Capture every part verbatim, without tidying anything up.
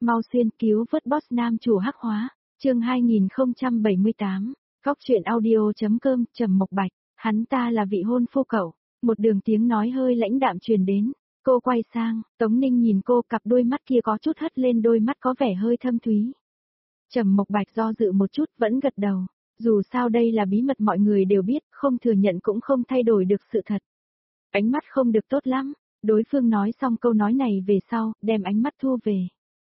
mau xuyên cứu vớt boss nam chủ hắc hóa, chương hai nghìn không trăm bảy mươi tám, góc truyện audio.com, Trầm Mộc Bạch, hắn ta là vị hôn phu cậu, một đường tiếng nói hơi lãnh đạm truyền đến, cô quay sang, Tống Ninh nhìn cô, cặp đôi mắt kia có chút hất lên, đôi mắt có vẻ hơi thâm thúy. Trầm Mộc Bạch do dự một chút vẫn gật đầu, dù sao đây là bí mật mọi người đều biết, không thừa nhận cũng không thay đổi được sự thật. Ánh mắt không được tốt lắm, đối phương nói xong câu nói này về sau, đem ánh mắt thu về.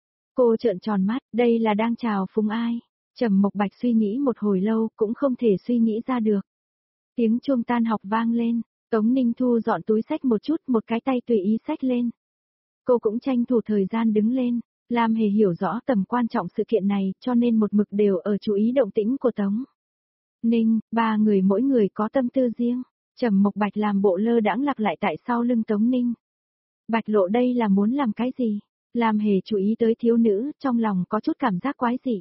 Cô trợn tròn mắt, đây là đang chào phúng ai? Trầm Mộc Bạch suy nghĩ một hồi lâu, cũng không thể suy nghĩ ra được. Tiếng chuông tan học vang lên, Tống Ninh thu dọn túi xách một chút, một cái tay tùy ý xách lên. Cô cũng tranh thủ thời gian đứng lên, Lam Hề hiểu rõ tầm quan trọng sự kiện này, cho nên một mực đều ở chú ý động tĩnh của Tống Ninh, ba người mỗi người có tâm tư riêng. Trầm Mộc Bạch làm bộ lơ đãng lặc lại tại sau lưng Tống Ninh. Bạch Lộ đây là muốn làm cái gì? Lam Hề chú ý tới thiếu nữ, trong lòng có chút cảm giác quái dị.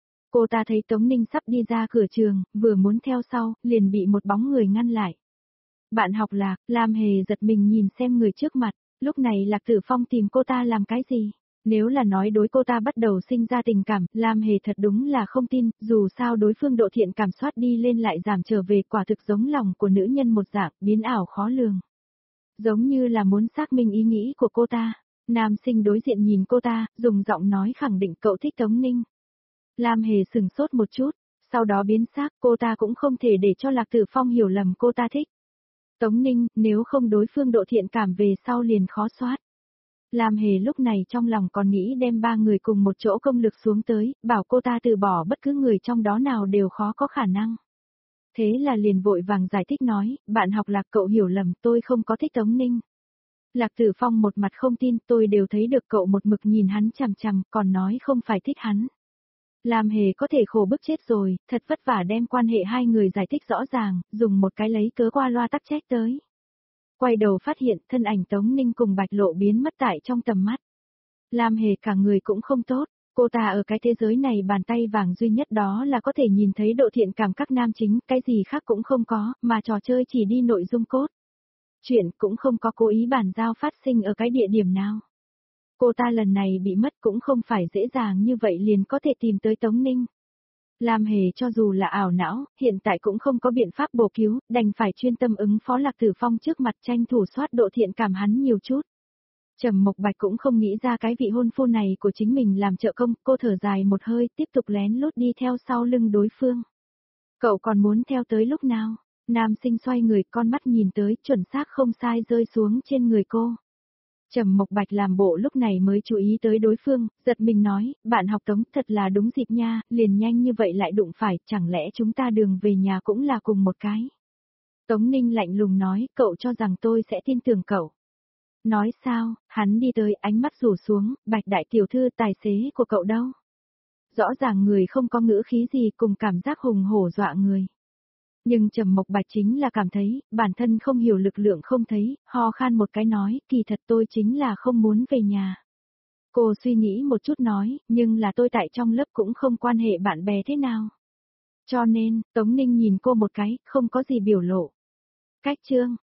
Cô ta thấy Tống Ninh sắp đi ra cửa trường, vừa muốn theo sau, liền bị một bóng người ngăn lại. Bạn học Lạc, Lam Hề giật mình nhìn xem người trước mặt, lúc này Lạc Tử Phong tìm cô ta làm cái gì? Nếu là nói đối cô ta bắt đầu sinh ra tình cảm, Lam Hề thật đúng là không tin, dù sao đối phương độ thiện cảm soát đi lên lại giảm trở về, quả thực giống lòng của nữ nhân một dạng, biến ảo khó lường. Giống như là muốn xác minh ý nghĩ của cô ta. Nam sinh đối diện nhìn cô ta, dùng giọng nói khẳng định cậu thích Tống Ninh. Lam Hề sừng sốt một chút, sau đó biến sắc, cô ta cũng không thể để cho Lạc Tử Phong hiểu lầm cô ta thích Tống Ninh, nếu không đối phương độ thiện cảm về sau liền khó soát. Lam Hề lúc này trong lòng còn nghĩ đem ba người cùng một chỗ công lực xuống tới, bảo cô ta từ bỏ bất cứ người trong đó nào đều khó có khả năng. Thế là liền vội vàng giải thích nói, bạn học Lạc cậu hiểu lầm, tôi không có thích Tống Ninh. Lạc Tử Phong một mặt không tin, tôi đều thấy được cậu một mực nhìn hắn chằm chằm, còn nói không phải thích hắn. Lam Hề có thể khổ bức chết rồi, thật vất vả đem quan hệ hai người giải thích rõ ràng, dùng một cái lấy cớ qua loa tắc trách tới. Quay đầu phát hiện thân ảnh Tống Ninh cùng Bạch Lộ biến mất tại trong tầm mắt. Lam Hề cả người cũng không tốt, cô ta ở cái thế giới này bàn tay vàng duy nhất đó là có thể nhìn thấy độ thiện cảm các nam chính, cái gì khác cũng không có, mà trò chơi chỉ đi nội dung cốt. Chuyện cũng không có cố ý bàn giao phát sinh ở cái địa điểm nào. Cô ta lần này bị mất cũng không phải dễ dàng như vậy liền có thể tìm tới Tống Ninh. Lam Hề cho dù là ảo não, hiện tại cũng không có biện pháp bổ cứu, đành phải chuyên tâm ứng phó Lạc Tử Phong trước mặt tranh thủ soát độ thiện cảm hắn nhiều chút. Trầm Mộc Bạch cũng không nghĩ ra cái vị hôn phu này của chính mình làm trợ công, cô thở dài một hơi, tiếp tục lén lút đi theo sau lưng đối phương. Cậu còn muốn theo tới lúc nào? Nam sinh xoay người, con mắt nhìn tới, chuẩn xác không sai rơi xuống trên người cô. Trầm Mộc Bạch làm bộ lúc này mới chú ý tới đối phương, giật mình nói, bạn học Tống thật là đúng dịp nha, liền nhanh như vậy lại đụng phải, chẳng lẽ chúng ta đường về nhà cũng là cùng một cái. Tống Ninh lạnh lùng nói, cậu cho rằng tôi sẽ tin tưởng cậu. Nói sao, hắn đi tới, ánh mắt rủ xuống, Bạch đại tiểu thư, tài xế của cậu đâu? Rõ ràng người không có ngữ khí gì, cùng cảm giác hùng hổ dọa người. Nhưng Trầm Mộc Bạch chính là cảm thấy, bản thân không hiểu lực lượng không thấy, ho khan một cái nói, kỳ thật tôi chính là không muốn về nhà. Cô suy nghĩ một chút nói, nhưng là tôi tại trong lớp cũng không quan hệ bạn bè thế nào. Cho nên, Tống Ninh nhìn cô một cái, không có gì biểu lộ. Cách chương,